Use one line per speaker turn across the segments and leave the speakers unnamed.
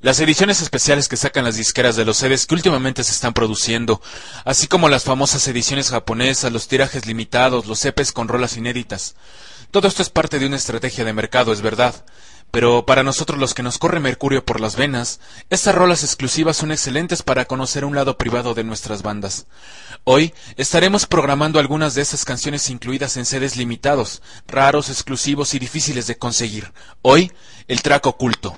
Las ediciones especiales que sacan las disqueras de los CDs que últimamente se están produciendo, así como las famosas ediciones japonesas, los tirajes limitados, los EPs con rolas inéditas. Todo esto es parte de una estrategia de mercado, es verdad. Pero para nosotros los que nos corre mercurio por las venas, estas rolas exclusivas son excelentes para conocer un lado privado de nuestras bandas. Hoy estaremos programando algunas de esas canciones incluidas en CDs limitados, raros, exclusivos y difíciles de conseguir. Hoy, el track oculto.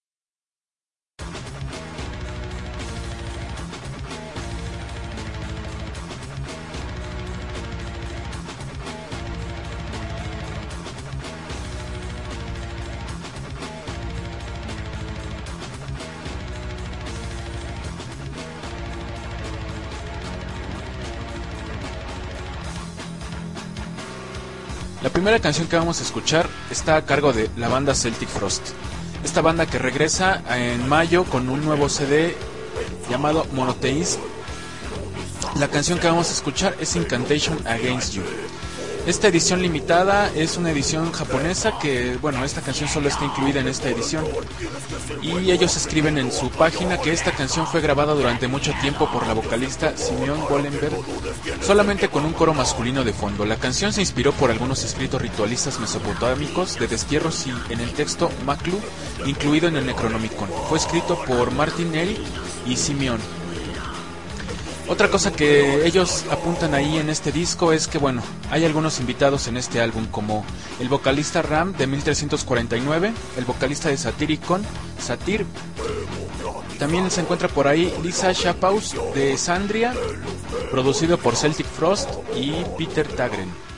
La primera canción que vamos a escuchar está a cargo de la banda Celtic Frost. Esta banda que regresa en mayo con un nuevo CD llamado Monotheism. La canción que vamos a escuchar es Incantation Against You. Esta edición limitada es una edición japonesa que, bueno, esta canción solo está incluida en esta edición. Y ellos escriben en su página que esta canción fue grabada durante mucho tiempo por la vocalista Simeon Wollenberg, solamente con un coro masculino de fondo. La canción se inspiró por algunos escritos ritualistas mesopotámicos de destierros y en el texto Maklu, incluido en el Necronomicon. Fue escrito por Martin Eric y Simeon. Otra cosa que ellos apuntan ahí en este disco es que, bueno, hay algunos invitados en este álbum, como el vocalista Ram de 1349, el vocalista de Satyricon, Satyr. También se encuentra por ahí Lisa Schapaus de Sandria, producido por Celtic Frost, y Peter Tagren.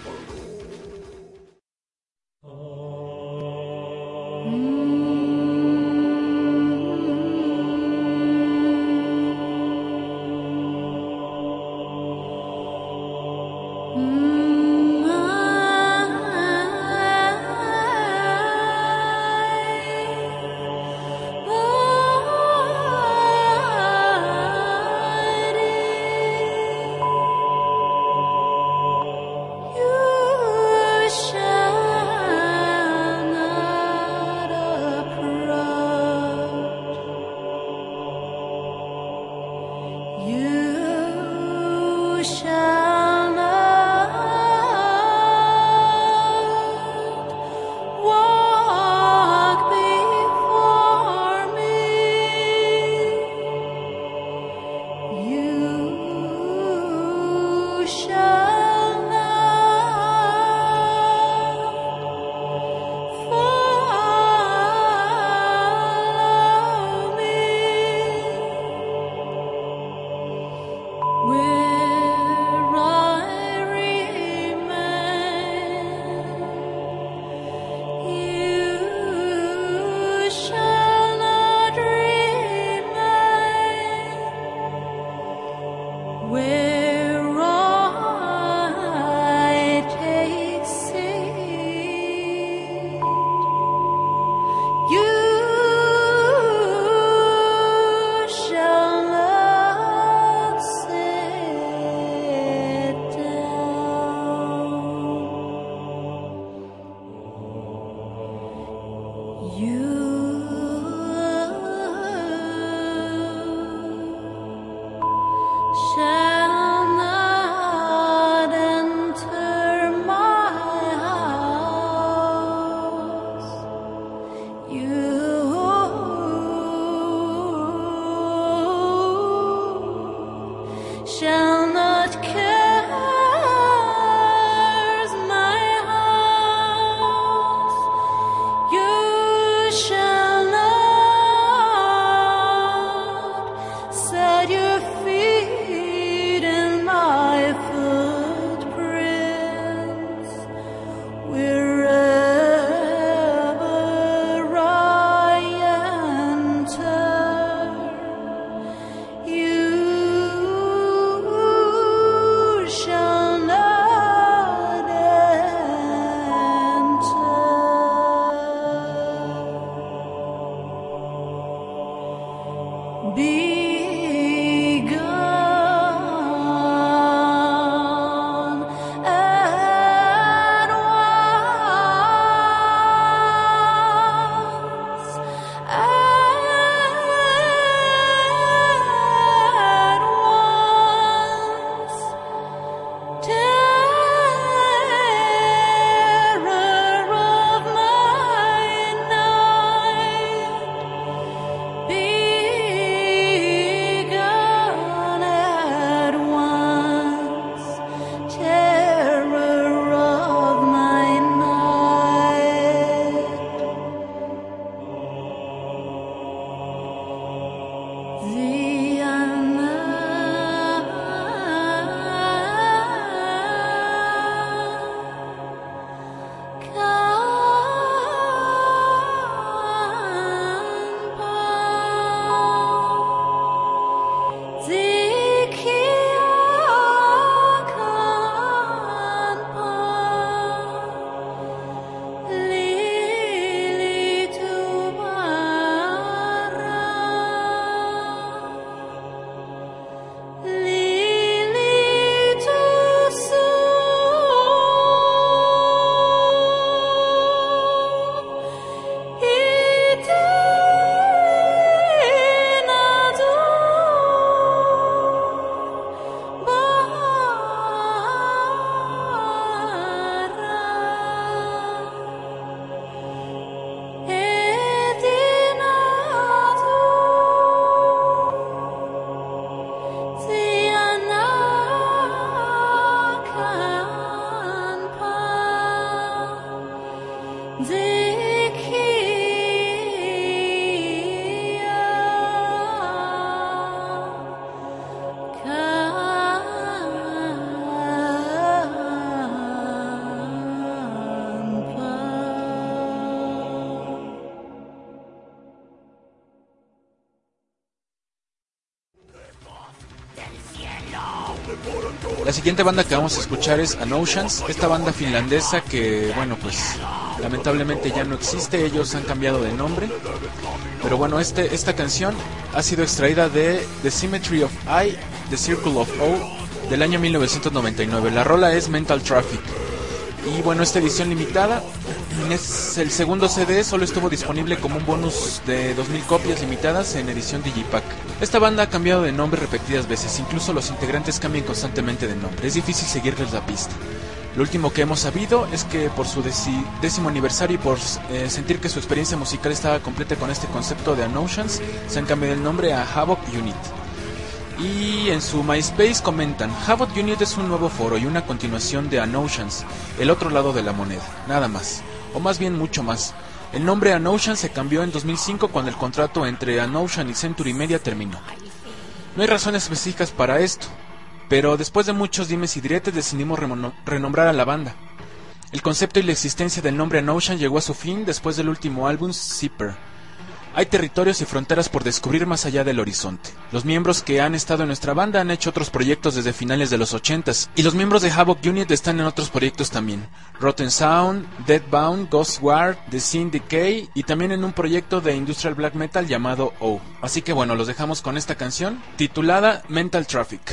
La siguiente banda que vamos a escuchar es Anoceans, esta banda finlandesa que, bueno, pues lamentablemente ya no existe, ellos han cambiado de nombre. Pero bueno, esta canción ha sido extraída de The Symmetry of I, The Circle of O, del año 1999. La rola es Mental Traffic. Y bueno, esta edición limitada es el segundo CD, solo estuvo disponible como un bonus de 2000 copias limitadas en edición Digipack. Esta banda ha cambiado de nombre repetidas veces, incluso los integrantes cambian constantemente de nombre, es difícil seguirles la pista. Lo último que hemos sabido es que por su décimo aniversario y por sentir que su experiencia musical estaba completa con este concepto de Anoceans, se han cambiado el nombre a Havoc Unit. Y en su MySpace comentan: Havoc Unit es un nuevo foro y una continuación de Anoceans, el otro lado de la moneda, nada más, o más bien mucho más. El nombre Anoceans se cambió en 2005 cuando el contrato entre Anocean y Century Media terminó. No hay razones específicas para esto, pero después de muchos dimes y diretes decidimos renombrar a la banda. El concepto y la existencia del nombre Anocean llegó a su fin después del último álbum, Zipper. Hay territorios y fronteras por descubrir más allá del horizonte. Los miembros que han estado en nuestra banda han hecho otros proyectos desde finales de los 80s, y los miembros de Havoc Unit están en otros proyectos también. Rotten Sound, Deadbound, Ghostward, The Scene Decay, y también en un proyecto de industrial black metal llamado O. Así que bueno, los dejamos con esta canción, titulada Mental Traffic.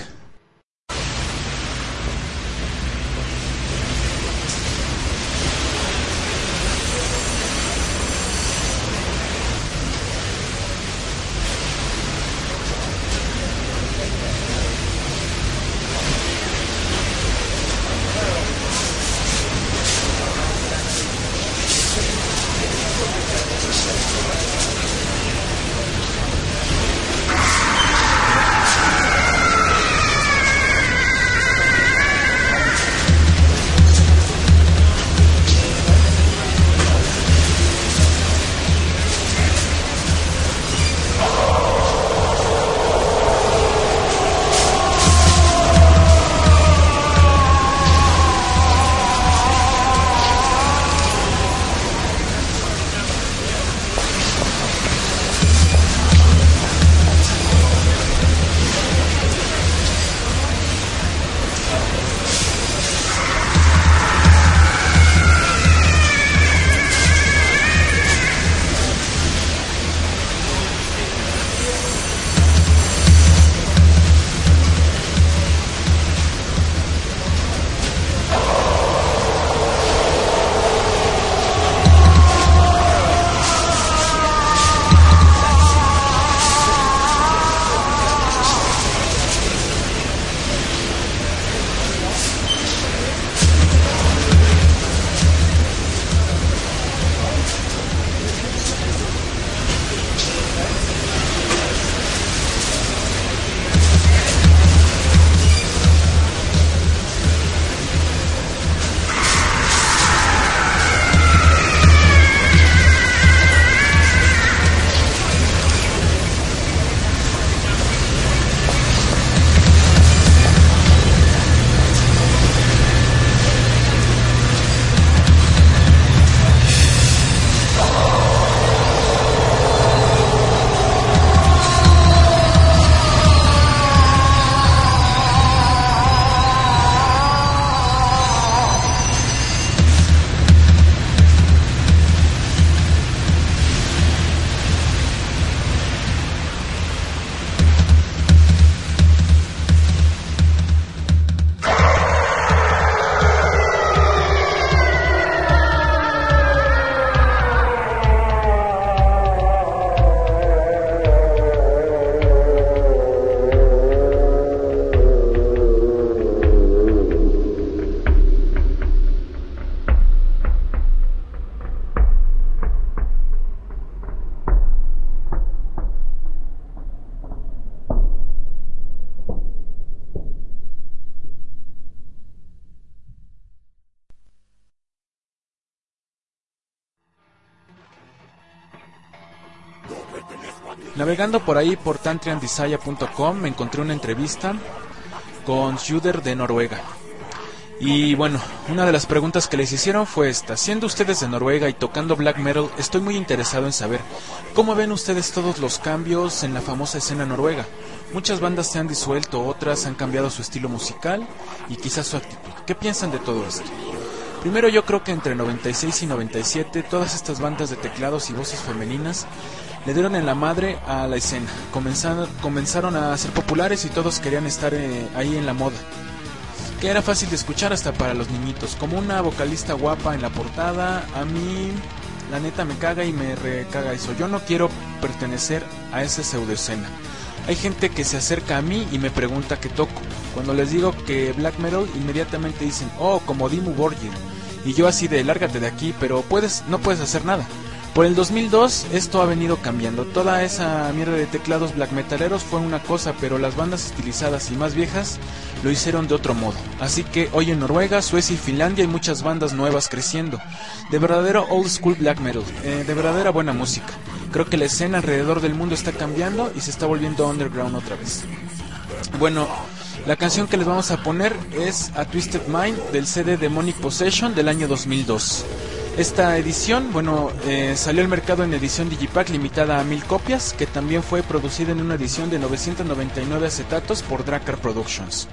Navegando por ahí por tantriandisaya.com me encontré una entrevista con Sjuder de Noruega. Y bueno, una de las preguntas que les hicieron fue esta: siendo ustedes de Noruega y tocando black metal, estoy muy interesado en saber cómo ven ustedes todos los cambios en la famosa escena noruega. Muchas bandas se han disuelto, otras han cambiado su estilo musical y quizás su actitud. ¿Qué piensan de todo esto? Primero, yo creo que entre 96 y 97 todas estas bandas de teclados y voces femeninas le dieron en la madre a la escena. Comenzaron a ser populares y todos querían estar ahí en la moda, que era fácil de escuchar hasta para los niñitos. Como una vocalista guapa en la portada, a mí la neta me caga y me recaga eso. Yo no quiero pertenecer a esa pseudoescena. Hay gente que se acerca a mí y me pregunta qué toco. Cuando les digo que black metal, inmediatamente dicen, oh, como Dimmu Borgir. Y yo así de, lárgate de aquí, pero no puedes hacer nada. Por el 2002 esto ha venido cambiando. Toda esa mierda de teclados black metaleros fue una cosa, pero las bandas estilizadas y más viejas lo hicieron de otro modo. Así que hoy en Noruega, Suecia y Finlandia hay muchas bandas nuevas creciendo, de verdadero old school black metal, de verdadera buena música. Creo que la escena alrededor del mundo está cambiando y se está volviendo underground otra vez. Bueno, la canción que les vamos a poner es A Twisted Mind del CD Demonic Possession del año 2002. Esta edición, salió al mercado en edición Digipack limitada a 1000 copias, que también fue producida en una edición de 999 acetatos por Drakkar Productions.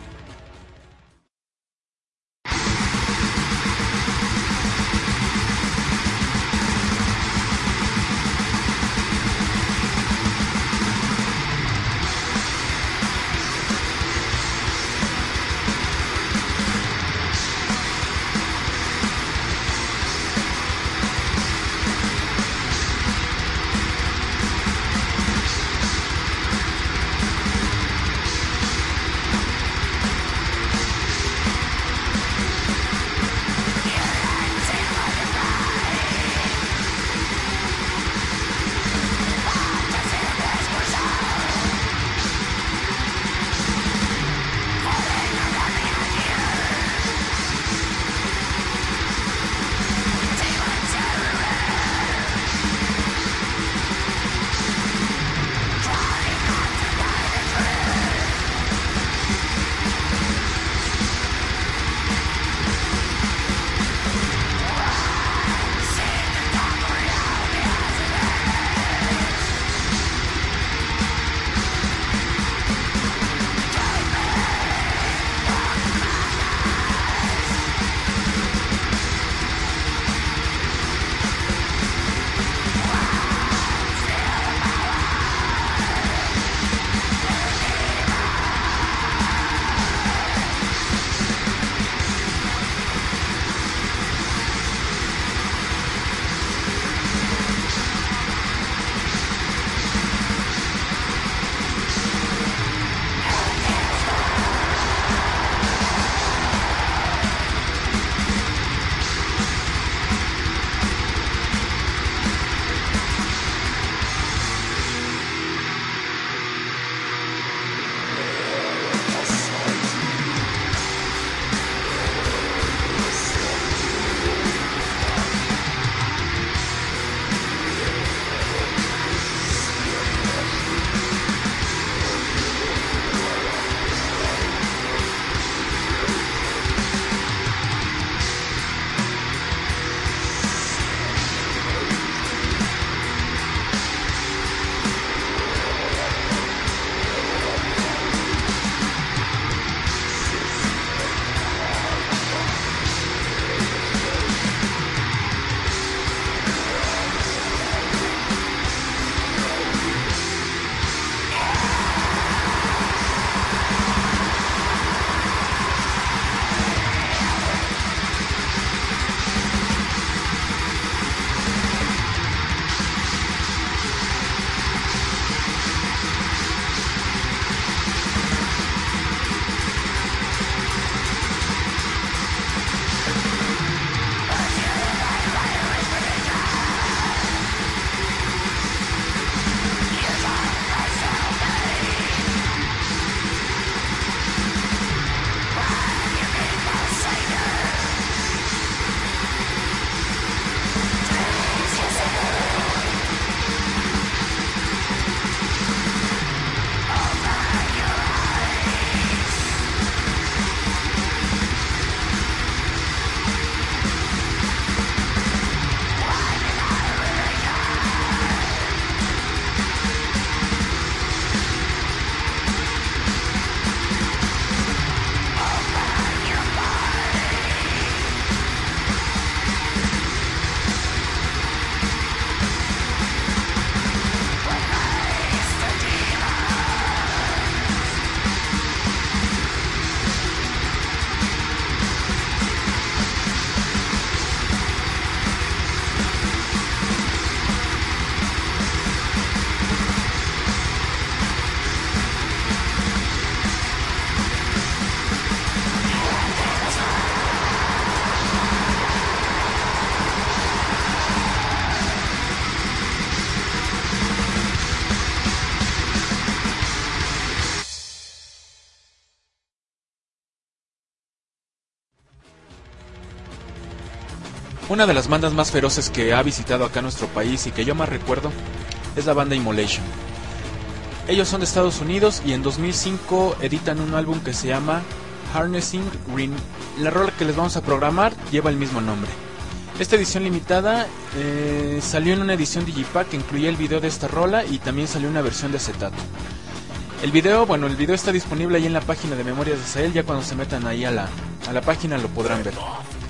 Una de las bandas más feroces que ha visitado acá nuestro país y que yo más recuerdo es la banda Immolation. Ellos son de Estados Unidos y en 2005 editan un álbum que se llama Harnessing Green. La rola que les vamos a programar lleva el mismo nombre. Esta edición limitada salió en una edición digipack que incluía el video de esta rola y también salió una versión de acetato. El video está disponible ahí en la página de Memorias de Sahel. Ya cuando se metan ahí a la página lo podrán ver.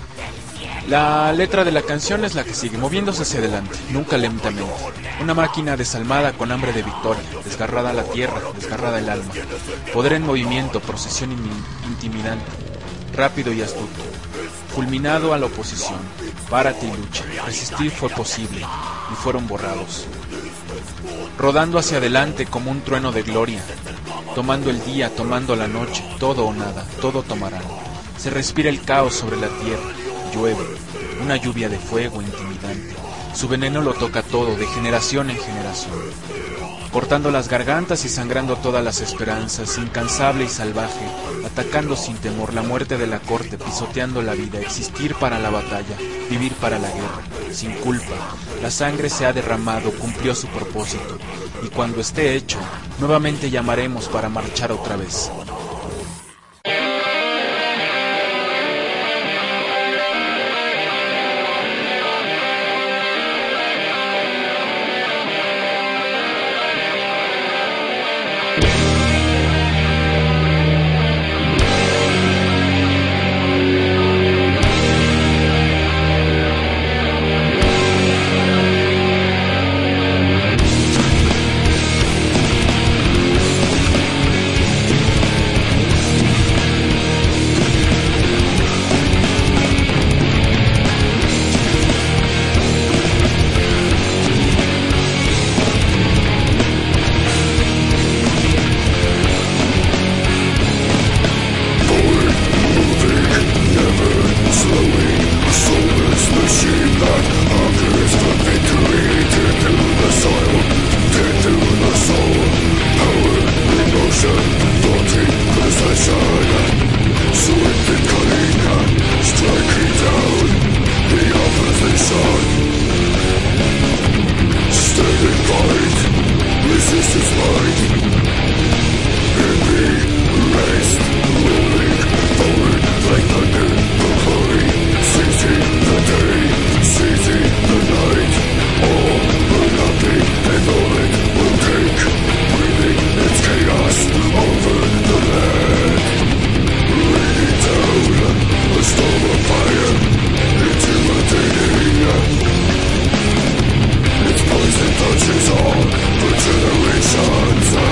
La letra de la canción es la que sigue: moviéndose hacia adelante, nunca lentamente. Una máquina desalmada con hambre de victoria, desgarrada la tierra, desgarrada el alma. Poder en movimiento, procesión intimidante, rápido y astuto. Fulminado a la oposición, párate y lucha. Resistir fue posible, y fueron borrados. Rodando hacia adelante como un trueno de gloria. Tomando el día, tomando la noche, todo o nada, todo tomarán. Se respira el caos sobre la tierra. Llueve, una lluvia de fuego intimidante. Su veneno lo toca todo, de generación en generación. Cortando las gargantas y sangrando todas las esperanzas, incansable y salvaje, atacando sin temor la muerte de la corte, pisoteando la vida, existir para la batalla, vivir para la guerra, sin culpa. La sangre se ha derramado, cumplió su propósito, y cuando esté hecho, nuevamente llamaremos para marchar otra vez.
Generations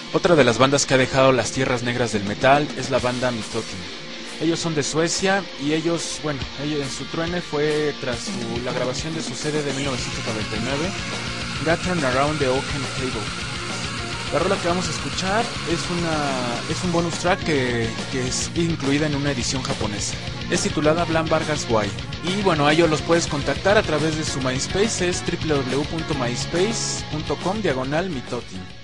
Otra de las bandas que ha dejado las tierras negras del metal es la banda Mitotin. Ellos son de Suecia y ellos en su truene fue tras la grabación de su CD de 1999, Got Turned Around the Oaken Table. La rola que vamos a escuchar es un bonus track que es incluida en una edición japonesa. Es titulada Bland Vargas Why. Y bueno, a ellos los puedes contactar a través de su MySpace, es www.myspace.com/Mitotin.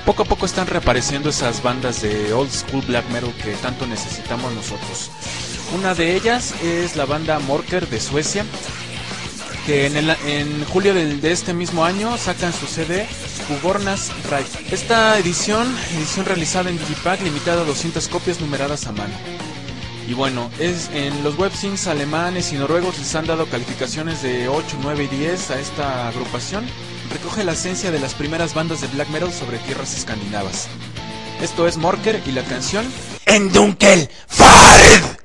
poco a poco están reapareciendo esas bandas de old school black metal que tanto necesitamos nosotros. Una de ellas es la banda Mörker de Suecia, que en julio de este mismo año sacan su CD Hugornas Ride. Esta edición realizada en Digipack, limitada a 200 copias numeradas a mano. Y bueno, en los webzines alemanes y noruegos les han dado calificaciones de 8, 9 y 10 a esta agrupación. Recoge la esencia de las primeras bandas de black metal sobre tierras escandinavas. Esto es Mörker y la canción En Dunkel Fard.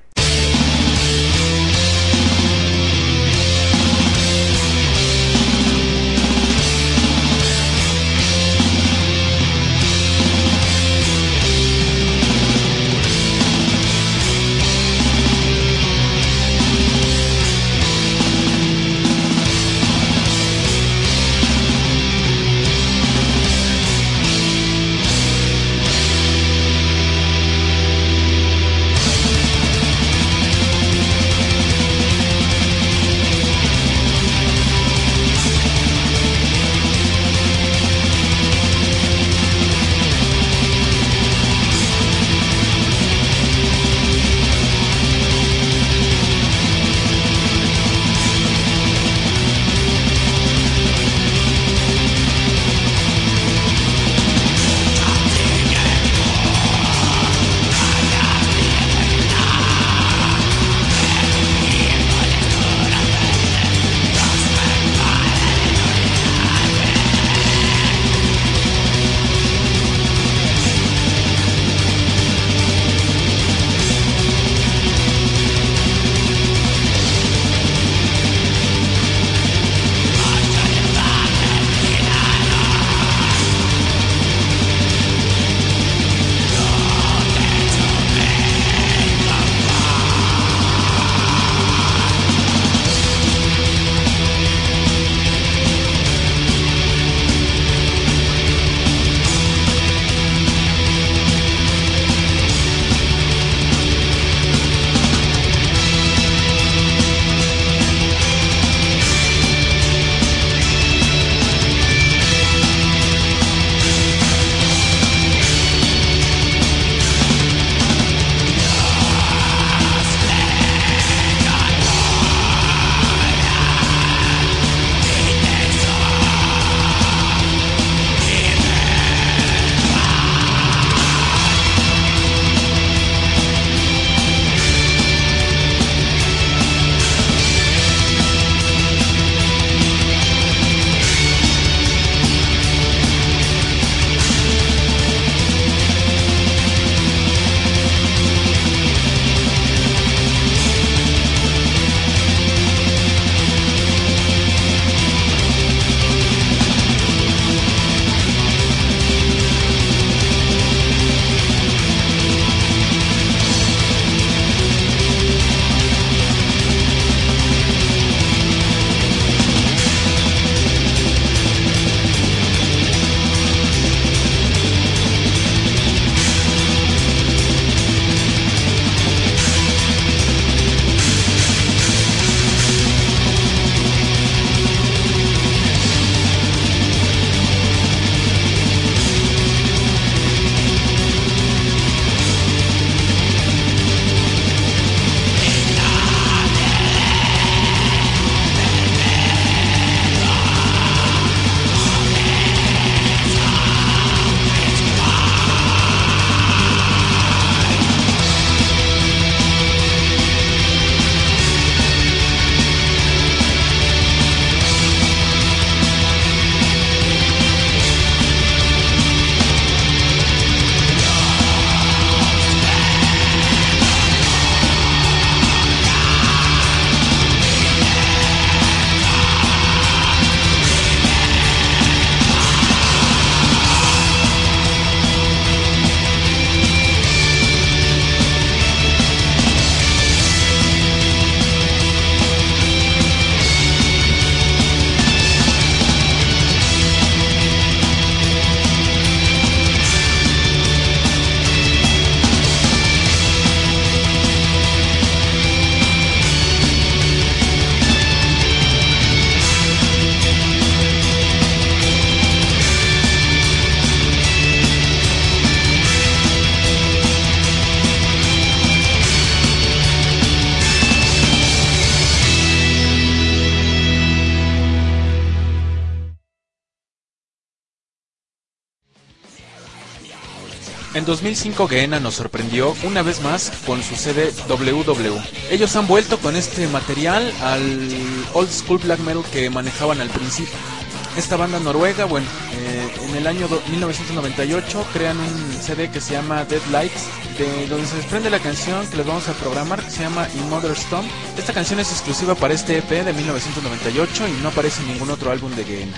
En 2005 Gehenna nos sorprendió una vez más con su CD WW. Ellos han vuelto con este material al old school black metal que manejaban al principio. Esta banda noruega, bueno, en el año 1998 crean un CD que se llama Dead Lights, de donde se desprende la canción que les vamos a programar, que se llama In Mother Stone. Esta canción es exclusiva para este EP de 1998 y no aparece en ningún otro álbum de Gehenna.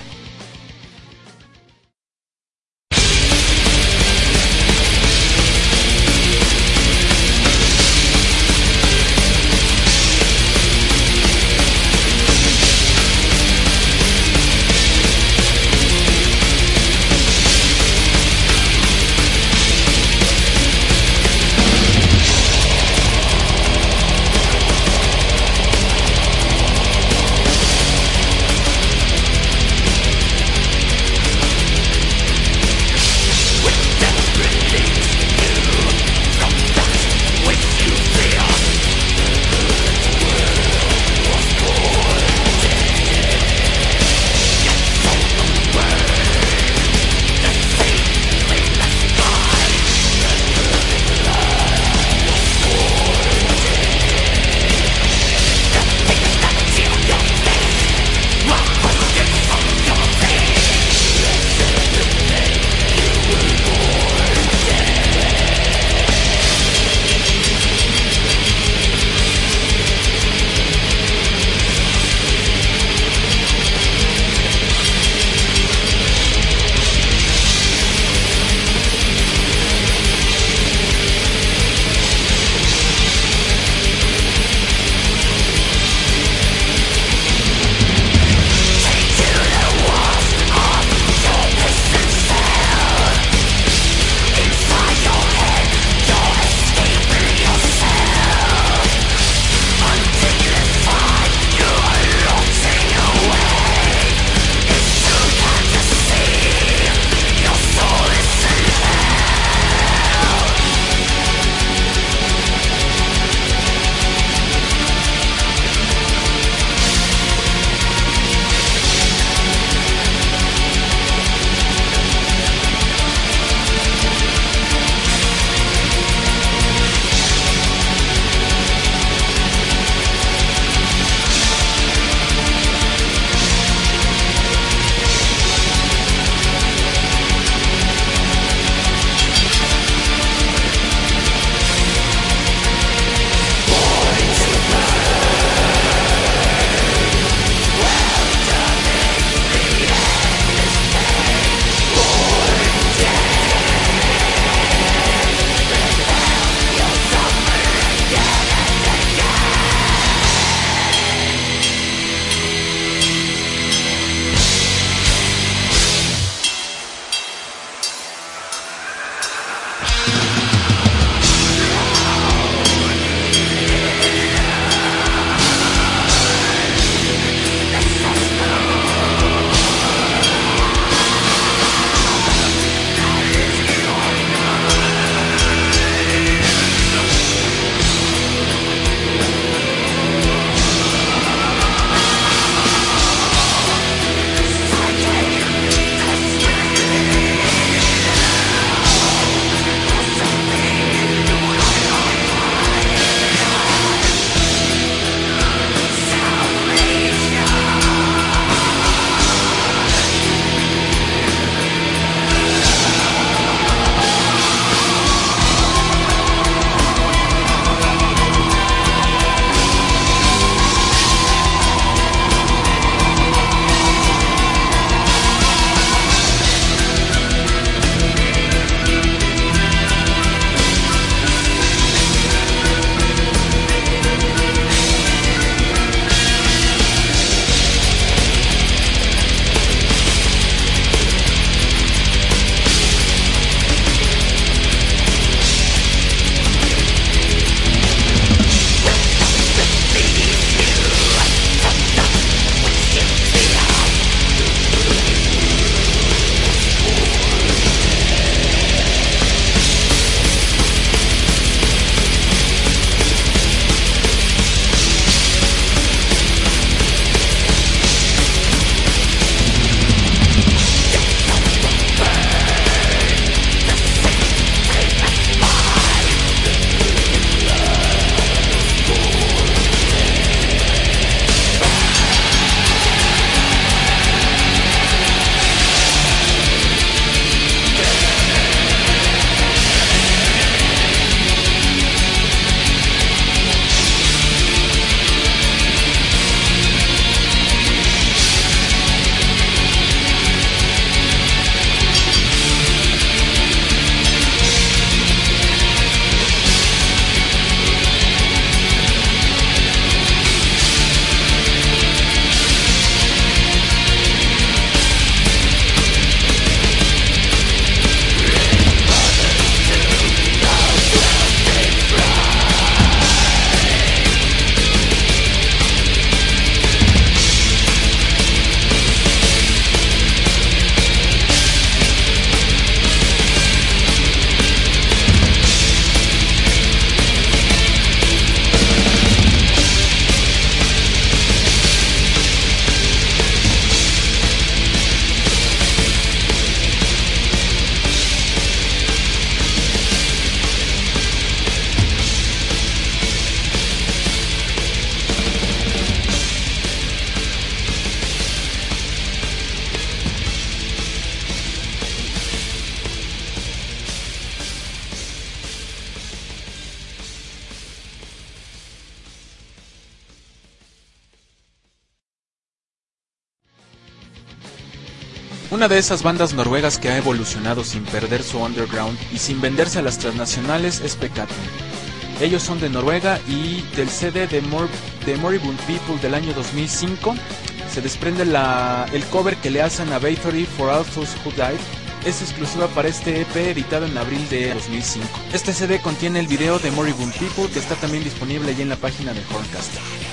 Una de esas bandas noruegas que ha evolucionado sin perder su underground y sin venderse a las transnacionales es Peccatum. Ellos son de Noruega y del CD de Moribund People del año 2005 se desprende el cover que le hacen a Bathory for All Those Who Died. Es exclusiva para este EP editado en abril de 2005. Este CD contiene el video de Moribund People que está también disponible ya en la página de Horncast.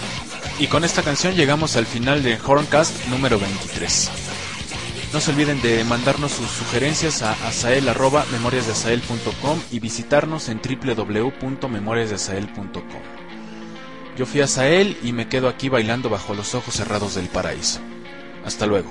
Y con esta canción llegamos al final de Horncast número 23. No se olviden de mandarnos sus sugerencias a asael@memoriasdeasael.com y visitarnos en www.memoriasdeasael.com. Yo fui Asael y me quedo aquí bailando bajo los ojos cerrados del paraíso. Hasta luego.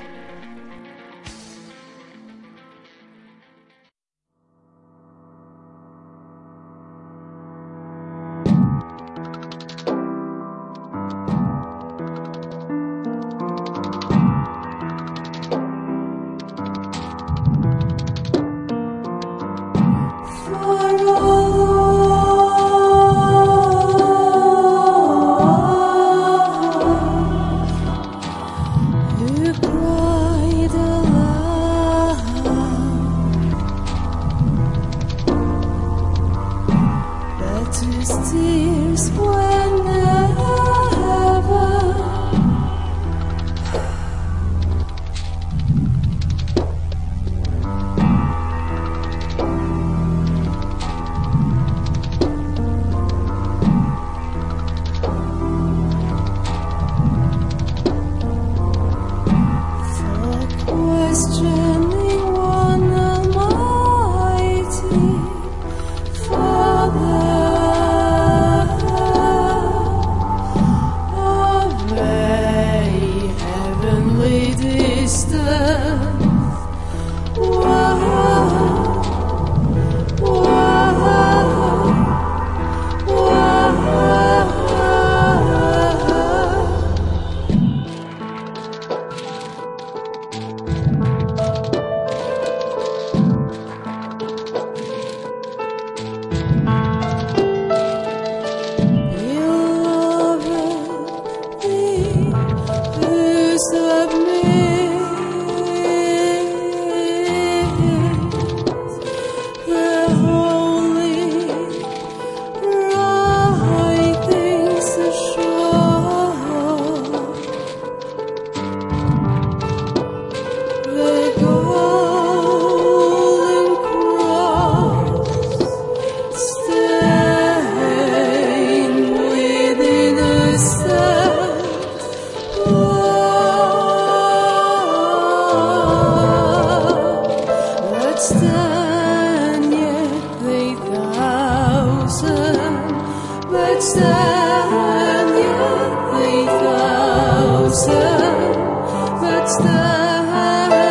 But stand